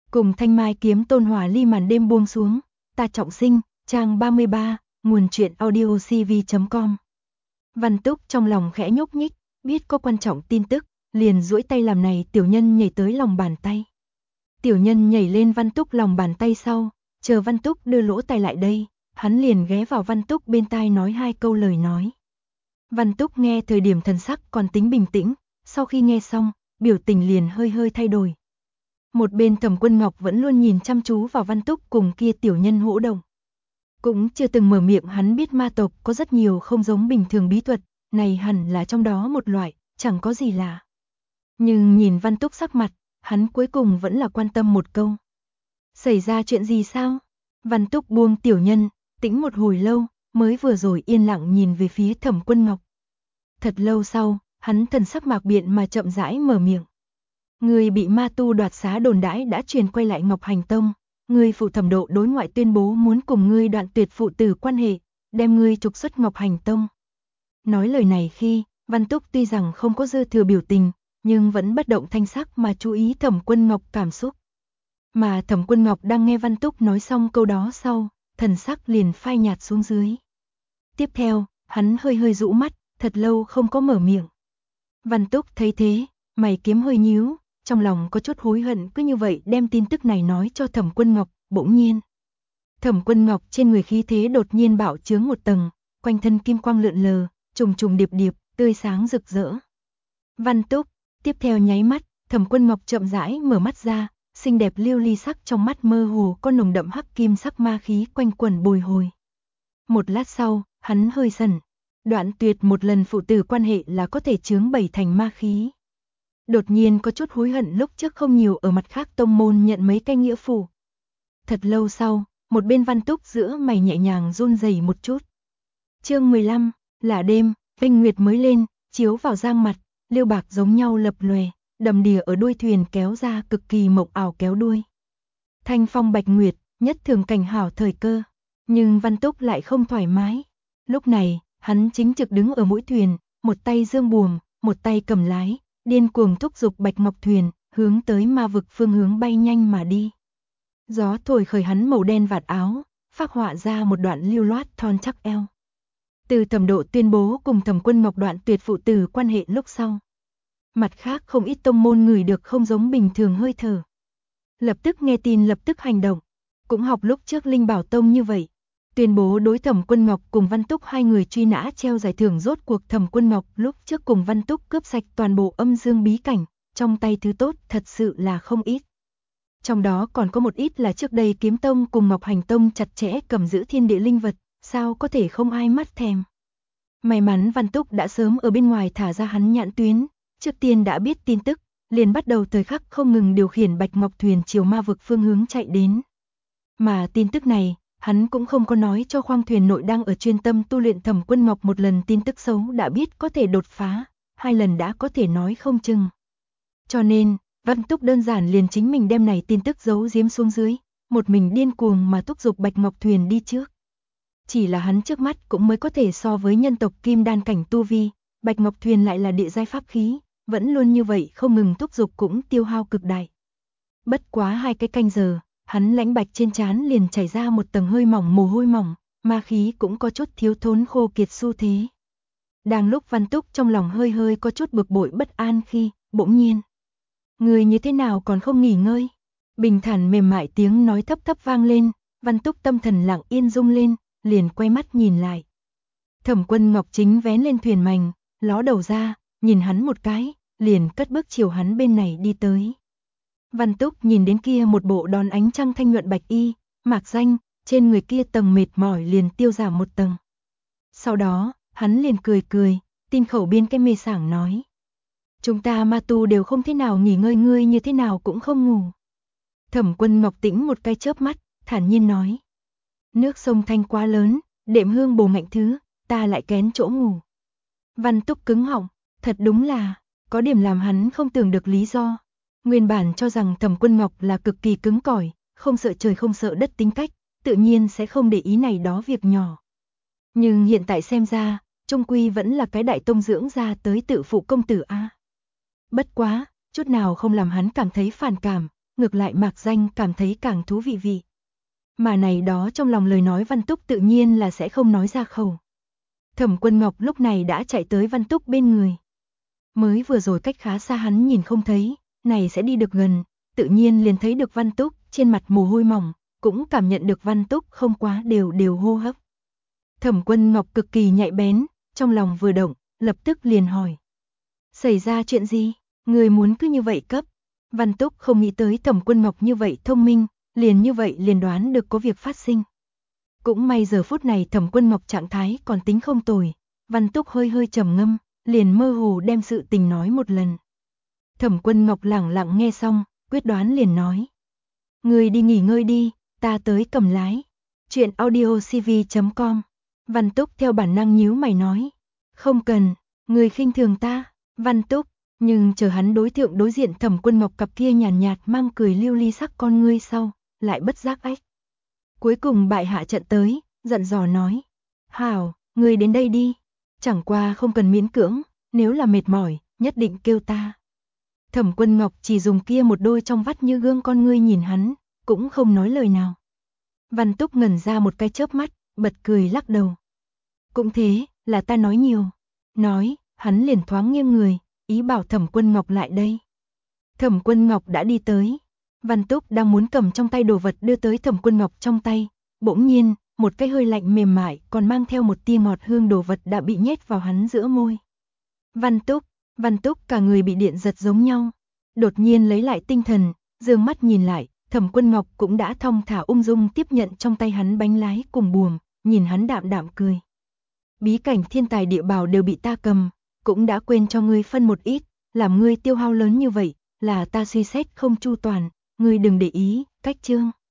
Cùng Thanh Mai kiếm tôn hòa ly màn đêm buông xuống, ta trọng sinh, trang 33, nguồn truyện audio cv.com. Văn Túc trong lòng khẽ nhúc nhích, biết có quan trọng tin tức, liền duỗi tay làm này tiểu nhân nhảy tới lòng bàn tay. Tiểu nhân nhảy lên Văn Túc lòng bàn tay sau, chờ Văn Túc đưa lỗ tai lại đây, hắn liền ghé vào Văn Túc bên tai nói 2 câu lời nói. Văn Túc nghe thời điểm thần sắc còn tính bình tĩnh, sau khi nghe xong, biểu tình liền hơi hơi thay đổi. Một bên Thẩm Quân Ngọc vẫn luôn nhìn chăm chú vào Văn Túc cùng kia tiểu nhân hỗ động. Cũng chưa từng mở miệng, hắn biết ma tộc có rất nhiều không giống bình thường bí thuật, này hẳn là trong đó một loại, chẳng có gì lạ. Nhưng nhìn Văn Túc sắc mặt, hắn cuối cùng vẫn là quan tâm một câu. Xảy ra chuyện gì sao? Văn Túc buông tiểu nhân, tĩnh một hồi lâu, mới vừa rồi yên lặng nhìn về phía Thẩm Quân Ngọc. Thật lâu sau, hắn thần sắc mạc biện mà chậm rãi mở miệng. Người bị ma tu đoạt xá đồn đãi đã truyền quay lại Ngọc Hành Tông, người phụ Thẩm Độ đối ngoại tuyên bố muốn cùng ngươi đoạn tuyệt phụ tử quan hệ, đem ngươi trục xuất Ngọc Hành Tông. Nói lời này khi, Văn Túc tuy rằng không có dư thừa biểu tình, nhưng vẫn bất động thanh sắc mà chú ý Thẩm Quân Ngọc cảm xúc. Mà Thẩm Quân Ngọc đang nghe Văn Túc nói xong câu đó sau, thần sắc liền phai nhạt xuống dưới. Tiếp theo, hắn hơi hơi rũ mắt, thật lâu không có mở miệng. Văn Túc thấy thế, mày kiếm hơi nhíu, trong lòng có chút hối hận cứ như vậy đem tin tức này nói cho Thẩm Quân Ngọc. Bỗng nhiên, Thẩm Quân Ngọc trên người khí thế đột nhiên bạo chướng một tầng, quanh thân kim quang lượn lờ, trùng trùng điệp điệp, tươi sáng rực rỡ. Văn Túc, tiếp theo nháy mắt, Thẩm Quân Ngọc chậm rãi mở mắt ra, xinh đẹp lưu ly sắc trong mắt mơ hồ có nồng đậm hắc kim sắc ma khí quanh quẩn bồi hồi. Một lát sau, hắn hơi sần, đoạn tuyệt một lần phụ tử quan hệ là có thể chướng 7 thành ma khí. Đột nhiên có chút hối hận lúc trước không nhiều ở mặt khác tông môn nhận mấy cái nghĩa phù. Thật lâu sau, một bên Văn Túc giữa mày nhẹ nhàng run rẩy một chút. Chương 15, là đêm, vinh nguyệt mới lên, chiếu vào giang mặt, liêu bạc giống nhau lập lòe, đầm đìa ở đuôi thuyền kéo ra cực kỳ mộng ảo kéo đuôi. Thanh phong bạch nguyệt, nhất thường cảnh hảo thời cơ, nhưng Văn Túc lại không thoải mái. Lúc này, hắn chính trực đứng ở mũi thuyền, một tay giương buồm, một tay cầm lái, điên cuồng thúc giục Bạch Ngọc thuyền, hướng tới ma vực phương hướng bay nhanh mà đi. Gió thổi khởi hắn màu đen vạt áo, phác họa ra một đoạn lưu loát thon chắc eo. Từ Thẩm Độ tuyên bố cùng Thẩm Quân Ngọc đoạn tuyệt phụ tử quan hệ lúc sau, mặt khác không ít tông môn ngửi được không giống bình thường hơi thở. Lập tức nghe tin lập tức hành động, cũng học lúc trước Linh Bảo Tông như vậy. Tuyên bố đối Thẩm Quân Ngọc cùng Văn Túc hai người truy nã treo giải thưởng. Rốt cuộc Thẩm Quân Ngọc lúc trước cùng Văn Túc cướp sạch toàn bộ âm dương bí cảnh, trong tay thứ tốt thật sự là không ít. Trong đó còn có một ít là trước đây Kiếm Tông cùng Ngọc Hành Tông chặt chẽ cầm giữ thiên địa linh vật, sao có thể không ai mắt thèm. May mắn Văn Túc đã sớm ở bên ngoài thả ra hắn nhãn tuyến, trước tiên đã biết tin tức, liền bắt đầu thời khắc không ngừng điều khiển Bạch Ngọc thuyền chiều ma vực phương hướng chạy đến. Mà tin tức này, hắn cũng không có nói cho khoang thuyền nội đang ở chuyên tâm tu luyện Thẩm Quân Ngọc. Một lần tin tức xấu đã biết có thể đột phá, 2 lần đã có thể nói không chừng. Cho nên, Văn Túc đơn giản liền chính mình đem này tin tức giấu giếm xuống dưới, một mình điên cuồng mà thúc giục Bạch Ngọc thuyền đi trước. Chỉ là hắn trước mắt cũng mới có thể so với nhân tộc kim đan cảnh tu vi, Bạch Ngọc thuyền lại là địa giai pháp khí, vẫn luôn như vậy không ngừng thúc giục cũng tiêu hao cực đại. Bất quá 2 cái canh giờ, hắn lãnh bạch trên trán liền chảy ra một tầng hơi mỏng mồ hôi mỏng, ma khí cũng có chút thiếu thốn khô kiệt xu thế. Đang lúc Văn Túc trong lòng hơi hơi có chút bực bội bất an khi, bỗng nhiên, người như thế nào còn không nghỉ ngơi? Bình thản mềm mại tiếng nói thấp thấp vang lên, Văn Túc tâm thần lặng yên rung lên, liền quay mắt nhìn lại. Thẩm Quân Ngọc chính vén lên thuyền mành, ló đầu ra, nhìn hắn một cái, liền cất bước chiều hắn bên này đi tới. Văn Túc nhìn đến kia một bộ đón ánh trăng thanh nhuận bạch y, mạc danh, trên người kia tầng mệt mỏi liền tiêu giảm một tầng. Sau đó, hắn liền cười cười, tin khẩu biên cái mê sảng nói. Chúng ta ma tu đều không thế nào nghỉ ngơi, ngươi như thế nào cũng không ngủ. Thẩm Quân Ngọc tĩnh một cái chớp mắt, thản nhiên nói. Nước sông thanh quá lớn, đệm hương bồ ngạnh thứ, ta lại kén chỗ ngủ. Văn Túc cứng họng, thật đúng là, có điểm làm hắn không tưởng được lý do. Nguyên bản cho rằng Thẩm Quân Ngọc là cực kỳ cứng cỏi, không sợ trời không sợ đất tính cách, tự nhiên sẽ không để ý này đó việc nhỏ. Nhưng hiện tại xem ra, trung quy vẫn là cái đại tông dưỡng ra tới tự phụ công tử a. Bất quá, chút nào không làm hắn cảm thấy phản cảm, ngược lại Mạc Danh cảm thấy càng thú vị. Mà này đó trong lòng lời nói Văn Túc tự nhiên là sẽ không nói ra khẩu. Thẩm Quân Ngọc lúc này đã chạy tới Văn Túc bên người. Mới vừa rồi cách khá xa hắn nhìn không thấy, này sẽ đi được gần, tự nhiên liền thấy được Văn Túc trên mặt mồ hôi mỏng, cũng cảm nhận được Văn Túc không quá đều hô hấp. Thẩm Quân Ngọc cực kỳ nhạy bén, trong lòng vừa động, lập tức liền hỏi. Xảy ra chuyện gì? Người muốn cứ như vậy cấp? Văn Túc không nghĩ tới Thẩm Quân Ngọc như vậy thông minh, liền như vậy liền đoán được có việc phát sinh. Cũng may giờ phút này Thẩm Quân Ngọc trạng thái còn tính không tồi, Văn Túc hơi trầm ngâm, liền mơ hồ đem sự tình nói một lần. Thẩm Quân Ngọc lẳng lặng nghe xong, quyết đoán liền nói. Người đi nghỉ ngơi đi, ta tới cầm lái. Chuyện audiocv.com. Văn Túc theo bản năng nhíu mày nói. Không cần, người khinh thường ta. Văn Túc, nhưng chờ hắn đối diện Thẩm Quân Ngọc cặp kia nhàn nhạt mang cười lưu ly sắc con ngươi sau, lại bất giác ách. Cuối cùng bại hạ trận tới, giận dò nói. Hảo, người đến đây đi. Chẳng qua không cần miễn cưỡng, nếu là mệt mỏi, nhất định kêu ta. Thẩm Quân Ngọc chỉ dùng kia một đôi trong vắt như gương con ngươi nhìn hắn, cũng không nói lời nào. Văn Túc ngẩn ra một cái chớp mắt, bật cười lắc đầu. Cũng thế, là ta nói nhiều. Nói, hắn liền thoáng nghiêng người, ý bảo Thẩm Quân Ngọc lại đây. Thẩm Quân Ngọc đã đi tới. Văn Túc đang muốn cầm trong tay đồ vật đưa tới Thẩm Quân Ngọc trong tay. Bỗng nhiên, một cái hơi lạnh mềm mại còn mang theo một tia ngọt hương đồ vật đã bị nhét vào hắn giữa môi. Văn Túc cả người bị điện giật giống nhau. Đột nhiên lấy lại tinh thần, dương mắt nhìn lại, Thẩm Quân Ngọc cũng đã thong thả ung dung tiếp nhận trong tay hắn bánh lái cùng buồm, nhìn hắn đạm đạm cười. Bí cảnh thiên tài địa bảo đều bị ta cầm, cũng đã quên cho ngươi phân một ít, làm ngươi tiêu hao lớn như vậy, là ta suy xét không chu toàn, ngươi đừng để ý, cách chương.